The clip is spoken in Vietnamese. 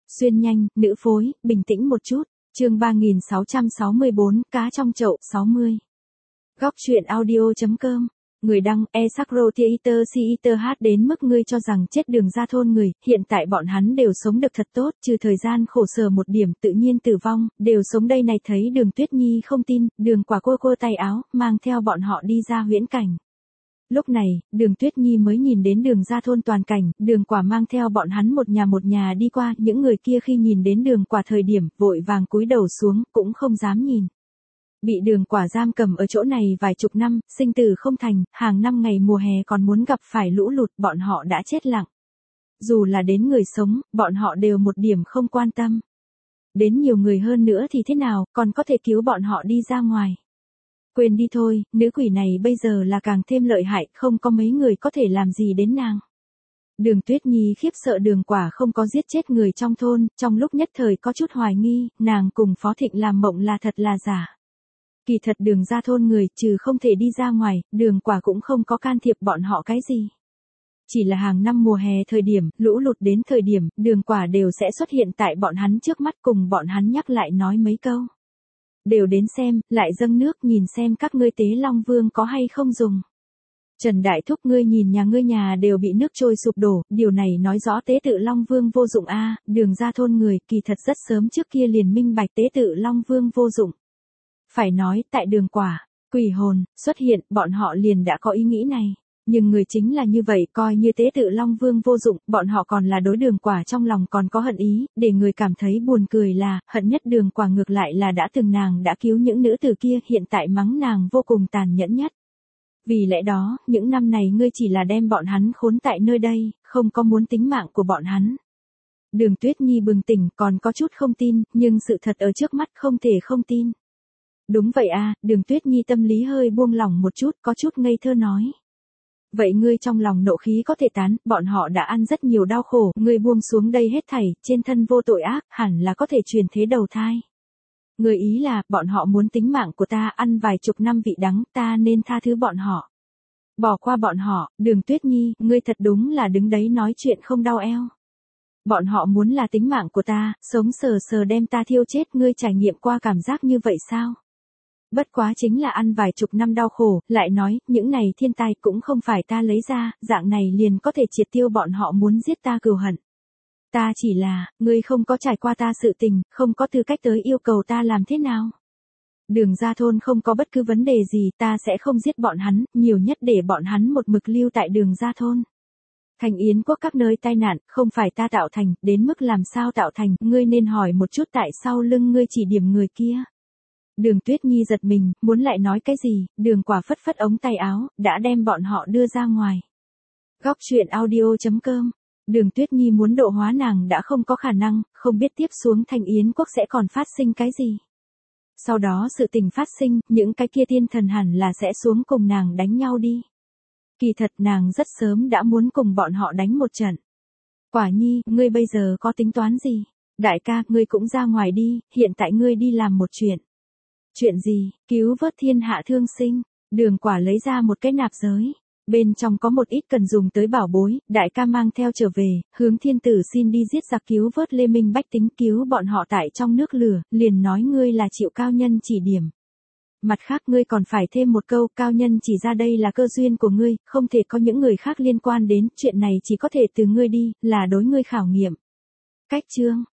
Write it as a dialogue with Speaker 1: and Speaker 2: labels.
Speaker 1: Xuyên nhanh, nữ phối, bình tĩnh một chút. Chương 3664, cá trong chậu, 60. Góc truyện audio.com. Người đăng, Esakro Theater Theater hát đến mức ngươi cho rằng chết Đường Ra Thôn người, hiện tại bọn hắn đều sống được thật tốt, trừ thời gian khổ sở một điểm tự nhiên tử vong, đều sống đây này. Thấy Đường Tuyết Nhi không tin, Đường Quả cô tay áo, mang theo bọn họ đi ra huyễn cảnh. Lúc này, Đường Tuyết Nhi mới nhìn đến Đường Ra Thôn toàn cảnh, Đường Quả mang theo bọn hắn một nhà đi qua, những người kia khi nhìn đến Đường Quả thời điểm, vội vàng cúi đầu xuống, cũng không dám nhìn. Bị Đường Quả giam cầm ở chỗ này vài chục năm, sinh tử không thành, hàng năm ngày mùa hè còn muốn gặp phải lũ lụt, bọn họ đã chết lặng. Dù là đến người sống, bọn họ đều một điểm không quan tâm. Đến nhiều người hơn nữa thì thế nào, còn có thể cứu bọn họ đi ra ngoài. Quên đi thôi, nữ quỷ này bây giờ là càng thêm lợi hại, không có mấy người có thể làm gì đến nàng. Đường Tuyết Nhi khiếp sợ Đường Quả không có giết chết người trong thôn, trong lúc nhất thời có chút hoài nghi, nàng cùng Phó Thịnh làm mộng là thật là giả. Kỳ thật Đường Ra Thôn người trừ không thể đi ra ngoài, Đường Quả cũng không có can thiệp bọn họ cái gì. Chỉ là hàng năm mùa hè thời điểm, lũ lụt đến thời điểm, Đường Quả đều sẽ xuất hiện tại bọn hắn trước mắt cùng bọn hắn nhắc lại nói mấy câu. Đều đến xem, lại dâng nước nhìn xem các ngươi tế Long Vương có hay không dùng. Trần Đại Thúc ngươi nhìn nhà ngươi đều bị nước trôi sụp đổ, điều này nói rõ tế tự Long Vương vô dụng a. Đường Ra Thôn người kỳ thật rất sớm trước kia liền minh bạch tế tự Long Vương vô dụng. Phải nói, tại Đường Quả, quỷ hồn, xuất hiện, bọn họ liền đã có ý nghĩ này. Nhưng người chính là như vậy, coi như tế tự Long Vương vô dụng, bọn họ còn là đối Đường Quả trong lòng còn có hận ý, để người cảm thấy buồn cười là, hận nhất Đường Quả ngược lại là đã từng nàng đã cứu những nữ tử kia, hiện tại mắng nàng vô cùng tàn nhẫn nhất. Vì lẽ đó, những năm này ngươi chỉ là đem bọn hắn khốn tại nơi đây, không có muốn tính mạng của bọn hắn. Đường Tuyết Nhi bừng tỉnh còn có chút không tin, nhưng sự thật ở trước mắt không thể không tin. Đúng vậy a. Đường Tuyết Nhi tâm lý hơi buông lỏng một chút, có chút ngây thơ nói. Vậy ngươi trong lòng nộ khí có thể tán, bọn họ đã ăn rất nhiều đau khổ, ngươi buông xuống đây hết thảy, trên thân vô tội ác, hẳn là có thể truyền thế đầu thai. Ngươi ý là, bọn họ muốn tính mạng của ta, ăn vài chục năm vị đắng, ta nên tha thứ bọn họ. Bỏ qua bọn họ. Đường Tuyết Nhi, ngươi thật đúng là đứng đấy nói chuyện không đau eo. Bọn họ muốn là tính mạng của ta, sống sờ sờ đem ta thiêu chết, ngươi trải nghiệm qua cảm giác như vậy sao? Bất quá chính là ăn vài chục năm đau khổ, lại nói, những này thiên tai cũng không phải ta lấy ra, dạng này liền có thể triệt tiêu bọn họ muốn giết ta cừu hận. Ta chỉ là, ngươi không có trải qua ta sự tình, không có tư cách tới yêu cầu ta làm thế nào. Đường Ra Thôn không có bất cứ vấn đề gì, ta sẽ không giết bọn hắn, nhiều nhất để bọn hắn một mực lưu tại Đường Ra Thôn. Thành Yến Quốc các nơi tai nạn, không phải ta tạo thành, đến mức làm sao tạo thành, ngươi nên hỏi một chút tại sau lưng ngươi chỉ điểm người kia. Đường Tuyết Nhi giật mình, muốn lại nói cái gì, Đường Quả phất phất ống tay áo, đã đem bọn họ đưa ra ngoài. Góc truyện audio.com. Đường Tuyết Nhi muốn độ hóa nàng đã không có khả năng, không biết tiếp xuống Thành Yến Quốc sẽ còn phát sinh cái gì. Sau đó sự tình phát sinh, những cái kia tiên thần hẳn là sẽ xuống cùng nàng đánh nhau đi. Kỳ thật nàng rất sớm đã muốn cùng bọn họ đánh một trận. Quả Nhi, ngươi bây giờ có tính toán gì? Đại ca, ngươi cũng ra ngoài đi, hiện tại ngươi đi làm một chuyện. Chuyện gì? Cứu vớt thiên hạ thương sinh. Đường Quả lấy ra một cái nạp giới. Bên trong có một ít cần dùng tới bảo bối, đại ca mang theo trở về, hướng thiên tử xin đi giết giặc cứu vớt Lê Minh bách tính, cứu bọn họ tại trong nước lửa, liền nói ngươi là chịu cao nhân chỉ điểm. Mặt khác ngươi còn phải thêm một câu, cao nhân chỉ ra đây là cơ duyên của ngươi, không thể có những người khác liên quan đến, chuyện này chỉ có thể từ ngươi đi, là đối ngươi khảo nghiệm. Cách chương.